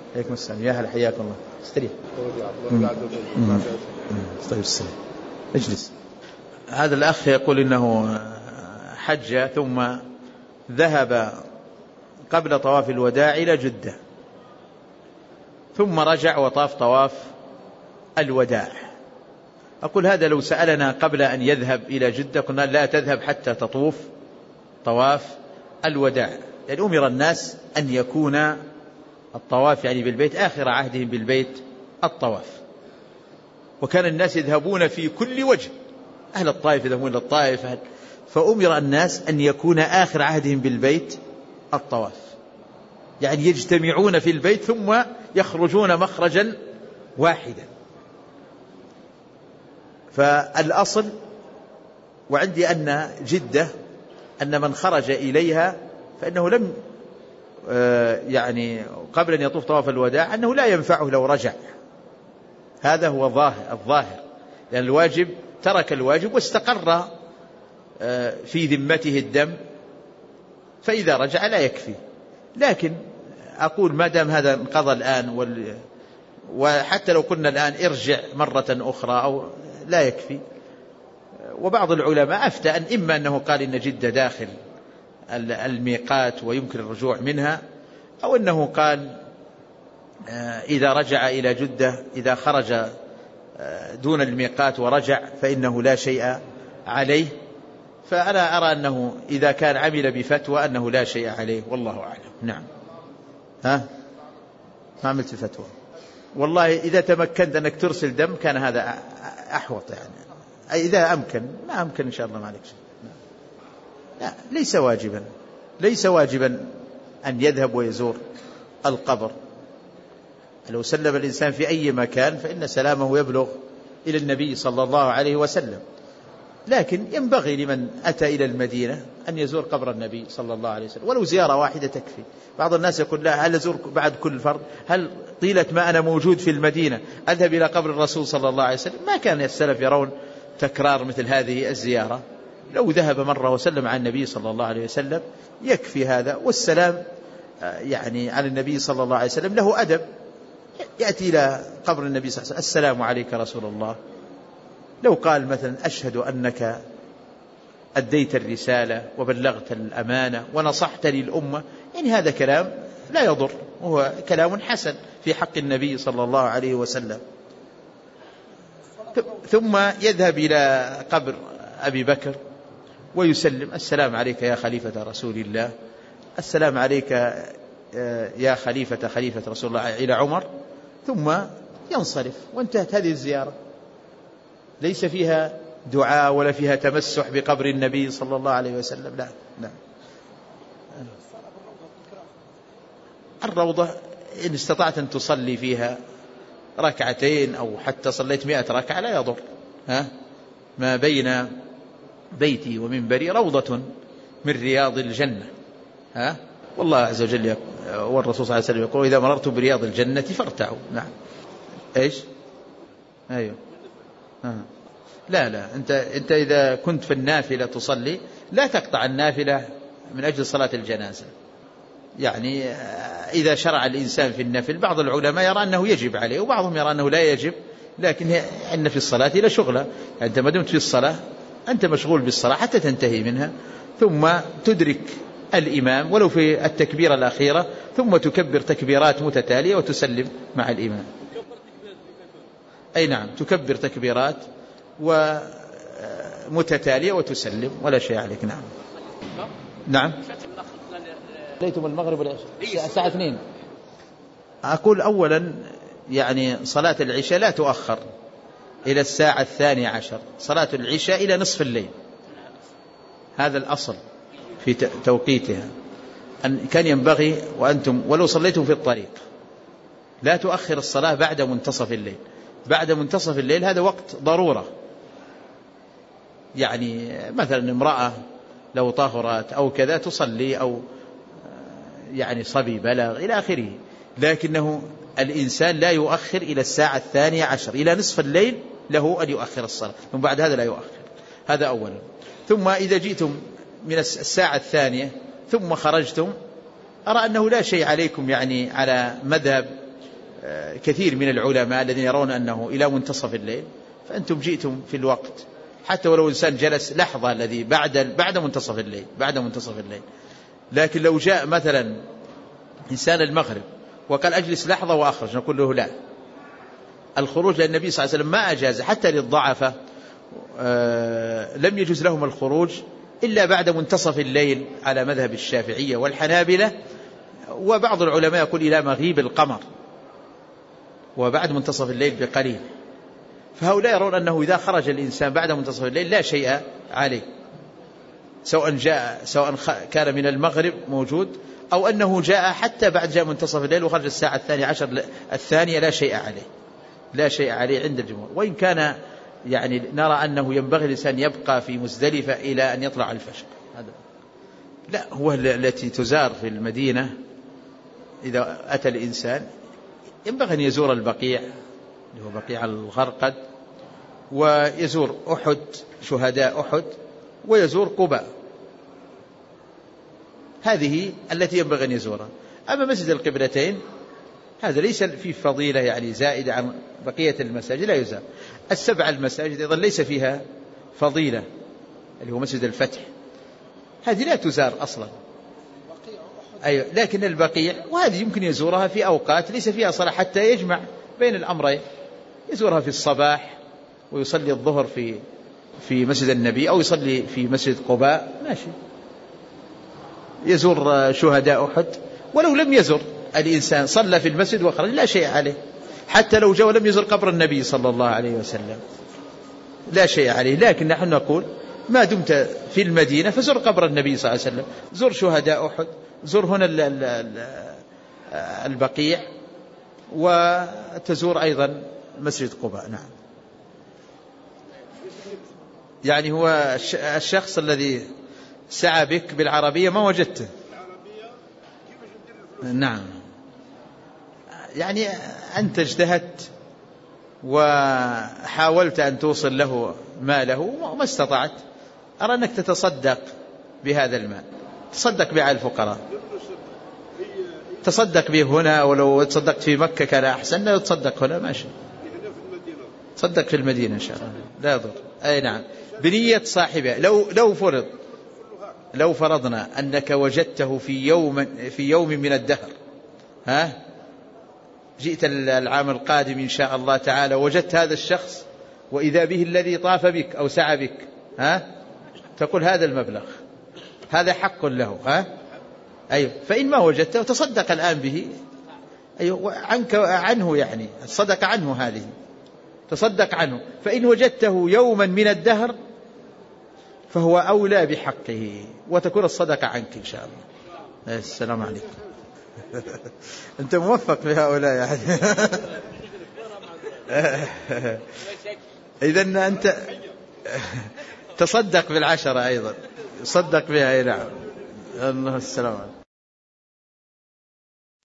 عليكم السلام. يا هلا، حياكم الله. استريح. طيب السلام. اجلس. هذا الأخ يقول إنه حج ثم ذهب قبل طواف الوداع إلى جدة، ثم رجع وطاف طواف الوداع. أقول هذا لو سألنا قبل أن يذهب إلى جدة قلنا لا تذهب حتى تطوف طواف الوداع، يعني أمر الناس أن يكون الطواف يعني بالبيت آخر عهدهم بالبيت الطواف، وكان الناس يذهبون في كل وجه، أهل الطائف يذهبون إلى الطائف، فأمر الناس أن يكون آخر عهدهم بالبيت الطواف، يعني يجتمعون في البيت ثم يخرجون مخرجا واحدا. فالأصل وعندي أن جدة أن من خرج إليها فإنه لم يعني قبل أن يطوف طواف الوداع أنه لا ينفعه لو رجع، هذا هو الظاهر، لأن الواجب ترك الواجب واستقر في ذمته الدم، فإذا رجع لا يكفي. لكن أقول ما دام هذا انقضى الآن وحتى لو قلنا الآن ارجع مرة أخرى أو لا يكفي. وبعض العلماء أفتى أن إما أنه قال إن جدة داخل الميقات ويمكن الرجوع منها، أو أنه قال إذا رجع إلى جدة إذا خرج دون الميقات ورجع فإنه لا شيء عليه. فأنا أرى أنه إذا كان عمل بفتوى أنه لا شيء عليه، والله أعلم. نعم. ما عملت فتوى والله، إذا تمكنت أنك ترسل دم كان هذا أحوط، يعني إذا أمكن، ما أمكن إن شاء الله ما عليك شيء. لا، ليس واجبا أن يذهب ويزور القبر. لو سلم الإنسان في أي مكان فإن سلامه يبلغ إلى النبي صلى الله عليه وسلم، لكن ينبغي لمن أتى إلى المدينة أن يزور قبر النبي صلى الله عليه وسلم، ولو زيارة واحدة تكفي. بعض الناس يقول لا، هل أزور بعد كل فرض؟ هل طيلة ما أنا موجود في المدينة أذهب إلى قبر الرسول صلى الله عليه وسلم؟ ما كان السلف يرون تكرار مثل هذه الزيارة. لو ذهب مرة وسلم على النبي صلى الله عليه وسلم يكفي هذا. والسلام يعني على النبي صلى الله عليه وسلم له أدب، يأتي إلى قبر النبي صلى الله عليه وسلم السلام عليك رسول الله. لو قال مثلا أشهد أنك أديت الرسالة وبلغت الأمانة ونصحت للأمة، يعني هذا كلام لا يضر، وهو كلام حسن في حق النبي صلى الله عليه وسلم. ثم يذهب إلى قبر أبي بكر ويسلم السلام عليك يا خليفة رسول الله، السلام عليك يا خليفة رسول الله إلى عمر، ثم ينصرف وانتهت هذه الزيارة. ليس فيها دعاء ولا فيها تمسح بقبر النبي صلى الله عليه وسلم. لا. الروضة إن استطعت أن تصلي فيها ركعتين أو حتى صليت 100 ركعة لا يضر. ما بين بيتي ومنبري روضة من رياض الجنة. والله عز وجل والرسول صلى الله عليه وسلم يقول إذا مررت برياض الجنة فارتعوا. نعم. إيش؟ أيوه. لا أنت إذا كنت في النافلة تصلي لا تقطع النافلة من أجل صلاة الجنازة. يعني إذا شرع الإنسان في النفل، بعض العلماء يرى أنه يجب عليه وبعضهم يرى أنه لا يجب، لكن إن في الصلاة لا شغلة، أنت ما دمت في الصلاة أنت مشغول بالصلاة حتى تنتهي منها، ثم تدرك الإمام ولو في التكبيرة الأخيرة، ثم تكبر تكبيرات متتالية وتسلم مع الإمام. أي نعم، تكبر تكبيرات ومتتالية وتسلم ولا شيء عليك. نعم. ليتم المغرب والعشاء الساعة 2. أقول أولا يعني صلاة العشاء لا تؤخر إلى الساعة 12، صلاة العشاء إلى نصف الليل، هذا الأصل في توقيتها. أن كان ينبغي وأنتم ولو صليتم في الطريق لا تؤخر الصلاة بعد منتصف الليل. بعد منتصف الليل هذا وقت ضرورة، يعني مثلا امرأة لو طهرت أو كذا تصلي، أو يعني صبي بلغ إلى آخره، لكنه الإنسان لا يؤخر إلى الساعة 12 إلى نصف الليل، له أن يؤخر الصلاة، ثم بعد هذا لا يؤخر. هذا أولا. ثم إذا جئتم من الساعة 2 ثم خرجتم، أرى أنه لا شيء عليكم، يعني على مذهب كثير من العلماء الذين يرون أنه إلى منتصف الليل، فأنتم جئتم في الوقت، حتى ولو إنسان جلس لحظة الذي بعد منتصف الليل. لكن لو جاء مثلا إنسان المغرب وقال أجلس لحظة وأخرج، نقول له لا، الخروج للنبي صلى الله عليه وسلم ما أجاز حتى للضعفة، لم يجوز لهم الخروج إلا بعد منتصف الليل على مذهب الشافعية والحنابلة، وبعض العلماء يقول إلى مغيب القمر، وبعد منتصف الليل بقليل. فهؤلاء يرون أنه إذا خرج الإنسان بعد منتصف الليل لا شيء عليه، سواء كان من المغرب موجود أو أنه جاء حتى بعد جاء منتصف الليل وخرج الساعة 12 الثانية، لا شيء عليه عند الجمهور. وإن كان يعني نرى أنه ينبغي الإنسان يبقى في مزدلفة إلى أن يطلع الفجر. لا، هو التي تزار في المدينة إذا أتى الإنسان ينبغي أن يزور البقيع اللي هو بقيع الغرقد، ويزور أحد، شهداء أحد، ويزور قباء، هذه التي ينبغي أن يزورها. أما مسجد القبلتين هذا ليس فيه فضيلة يعني زائدة عن بقية المساجد، لا يزار. 7 المساجد أيضا ليس فيها فضيلة، اللي هو مسجد الفتح، هذه لا تزار أصلا. أيوة، لكن البقيع وهذه يمكن يزورها في أوقات ليس فيها صلاة حتى يجمع بين الأمرين، يزورها في الصباح ويصلي الظهر في مسجد النبي، أو يصلي في مسجد قباء، ماشي. يزور شهداء أحد، ولو لم يزر الإنسان صلى في المسجد وخرج لا شيء عليه، حتى لو جاء ولم يزر قبر النبي صلى الله عليه وسلم لا شيء عليه. لكن نحن نقول ما دمت في المدينة فزر قبر النبي صلى الله عليه وسلم، زر شهداء أحد، زر هنا البقيع، وتزور أيضا مسجد قباء. نعم. يعني هو الشخص الذي سعى بك بالعربية ما وجدته. نعم، يعني أنت اجتهدت وحاولت أن توصل له ماله وما استطعت، أرى أنك تتصدق بهذا المال، تصدق به على الفقراء، تصدق به هنا، ولو تصدقت في مكة كان أحسن، لو تصدق هنا ماشي، تصدق في المدينة إن شاء الله لا يضر. أي نعم، بنية صاحبها. لو فرضنا أنك وجدته في يوم من الدهر، جئت العام القادم إن شاء الله تعالى وجدت هذا الشخص وإذا به الذي طاف بك أو سعى بك، تقول هذا المبلغ هذا حق له، أيوه. فإن ما وجدته تصدق الآن به، أيوه، عنه، يعني الصدق عنه، هذه تصدق عنه. فإن وجدته يوما من الدهر فهو أولى بحقه، وتكون الصدقة عنك إن شاء الله. السلام عليكم. أنت موفق بهؤلاء يعني. إذن أنت تصدق بالعشرة أيضا، صدق بها. نعم. الله السلام عليكم.